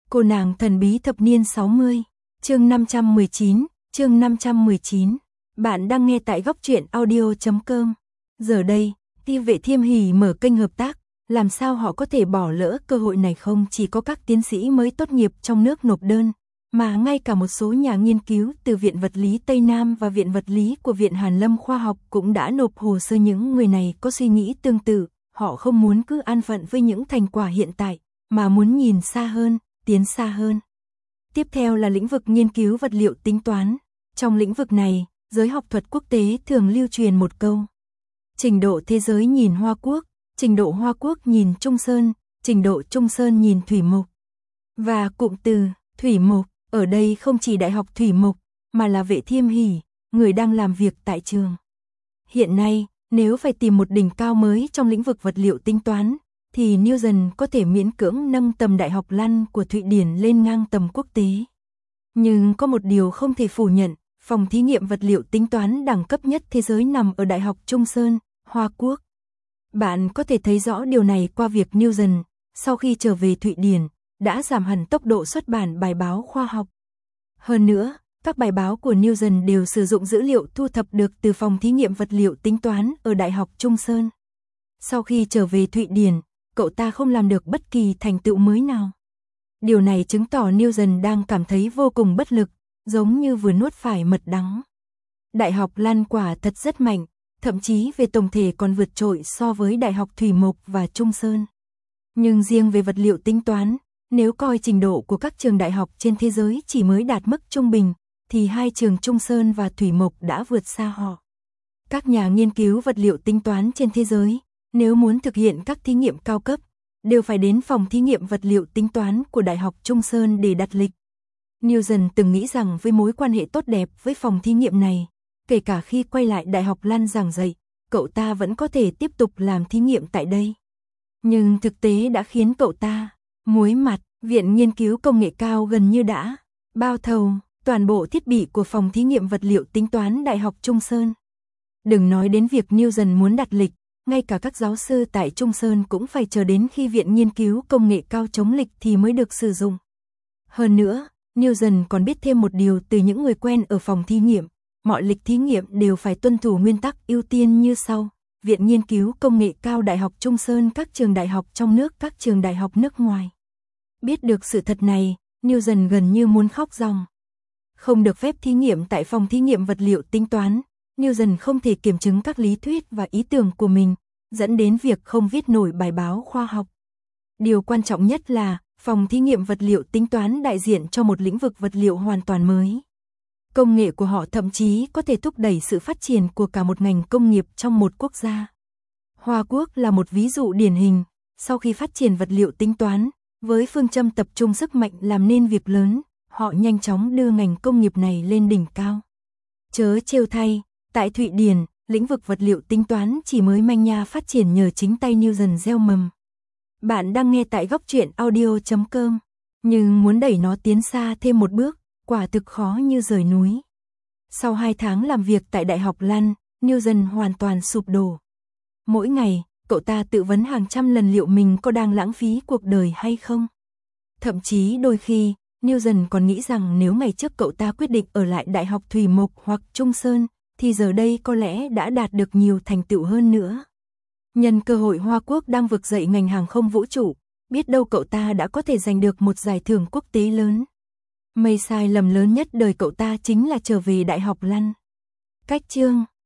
Cô nàng thần bí thập niên 60, chương 519. Bạn đang nghe tại góc truyện audio.com. Giờ đây, Ti Vệ Thiêm Hỷ mở kênh hợp tác, làm sao họ có thể bỏ lỡ cơ hội này? Không chỉ có các tiến sĩ mới tốt nghiệp trong nước nộp đơn, mà ngay cả một số nhà nghiên cứu từ Viện Vật lý Tây Nam và Viện Vật lý của Viện Hàn Lâm Khoa học cũng đã nộp hồ sơ. Những người này có suy nghĩ tương tự, họ không muốn cứ an phận với những thành quả hiện tại, mà muốn nhìn xa hơn, tiến xa hơn. Tiếp theo là lĩnh vực nghiên cứu vật liệu tính toán. Trong lĩnh vực này, giới học thuật quốc tế thường lưu truyền một câu: trình độ thế giới nhìn Hoa Quốc, trình độ Hoa Quốc nhìn Trung Sơn, trình độ Trung Sơn nhìn Thủy Mộc. Và cụm từ Thủy Mộc ở đây không chỉ Đại học Thủy Mộc, mà là Vệ Thiêm Hỷ, người đang làm việc tại trường. Hiện nay, nếu phải tìm một đỉnh cao mới trong lĩnh vực vật liệu tính toán, thì Newton có thể miễn cưỡng nâng tầm Đại học Lăn của Thụy Điển lên ngang tầm quốc tế. Nhưng có một điều không thể phủ nhận, phòng thí nghiệm vật liệu tính toán đẳng cấp nhất thế giới nằm ở Đại học Trung Sơn, Hoa Quốc. Bạn có thể thấy rõ điều này qua việc Newton, sau khi trở về Thụy Điển, đã giảm hẳn tốc độ xuất bản bài báo khoa học. Hơn nữa, các bài báo của Newton đều sử dụng dữ liệu thu thập được từ phòng thí nghiệm vật liệu tính toán ở Đại học Trung Sơn. Sau khi trở về Thụy Điển, cậu ta không làm được bất kỳ thành tựu mới nào. Điều này chứng tỏ Newton đang cảm thấy vô cùng bất lực, giống như vừa nuốt phải mật đắng. Đại học Lan quả thật rất mạnh, thậm chí về tổng thể còn vượt trội so với Đại học Thủy Mộc và Trung Sơn. Nhưng riêng về vật liệu tính toán, nếu coi trình độ của các trường đại học trên thế giới chỉ mới đạt mức trung bình, thì hai trường Trung Sơn và Thủy Mộc đã vượt xa họ. Các nhà nghiên cứu vật liệu tính toán trên thế giới, nếu muốn thực hiện các thí nghiệm cao cấp, đều phải đến phòng thí nghiệm vật liệu tính toán của Đại học Trung Sơn để đặt lịch. Newton từng nghĩ rằng với mối quan hệ tốt đẹp với phòng thí nghiệm này, kể cả khi quay lại Đại học Lăn giảng dạy, cậu ta vẫn có thể tiếp tục làm thí nghiệm tại đây. Nhưng thực tế đã khiến cậu ta muối mặt. Viện Nghiên cứu Công nghệ cao gần như đã bao thầu toàn bộ thiết bị của phòng thí nghiệm vật liệu tính toán Đại học Trung Sơn. Đừng nói đến việc Newton muốn đặt lịch, ngay cả các giáo sư tại Trung Sơn cũng phải chờ đến khi Viện Nghiên cứu Công nghệ cao chống lịch thì mới được sử dụng. Hơn nữa, Newton còn biết thêm một điều từ những người quen ở phòng thí nghiệm: mọi lịch thí nghiệm đều phải tuân thủ nguyên tắc ưu tiên như sau: Viện Nghiên cứu Công nghệ cao Đại học Trung Sơn, các trường đại học trong nước, các trường đại học nước ngoài. Biết được sự thật này, Newton gần như muốn khóc ròng. Không được phép thí nghiệm tại phòng thí nghiệm vật liệu tính toán, Newton không thể kiểm chứng các lý thuyết và ý tưởng của mình, dẫn đến việc không viết nổi bài báo khoa học. Điều quan trọng nhất là, phòng thí nghiệm vật liệu tính toán đại diện cho một lĩnh vực vật liệu hoàn toàn mới. Công nghệ của họ thậm chí có thể thúc đẩy sự phát triển của cả một ngành công nghiệp trong một quốc gia. Hoa Quốc là một ví dụ điển hình, sau khi phát triển vật liệu tính toán, với phương châm tập trung sức mạnh làm nên việc lớn, họ nhanh chóng đưa ngành công nghiệp này lên đỉnh cao. Chớ trêu thay, tại Thụy Điển, lĩnh vực vật liệu tính toán chỉ mới manh nha phát triển nhờ chính tay Newton gieo mầm. Bạn đang nghe tại góc truyện audio.com, nhưng muốn đẩy nó tiến xa thêm một bước, quả thực khó như rời núi. Sau 2 tháng làm việc tại Đại học Lăn, Newton hoàn toàn sụp đổ. Mỗi ngày, cậu ta tự vấn hàng trăm lần liệu mình có đang lãng phí cuộc đời hay không. Thậm chí đôi khi, Newton còn nghĩ rằng nếu ngày trước cậu ta quyết định ở lại Đại học Thủy Mộc hoặc Trung Sơn, thì giờ đây có lẽ đã đạt được nhiều thành tựu hơn nữa. Nhân cơ hội Hoa Quốc đang vực dậy ngành hàng không vũ trụ, biết đâu cậu ta đã có thể giành được một giải thưởng quốc tế lớn. Mây sai lầm lớn nhất đời cậu ta chính là trở về Đại học Lăn. Cách chương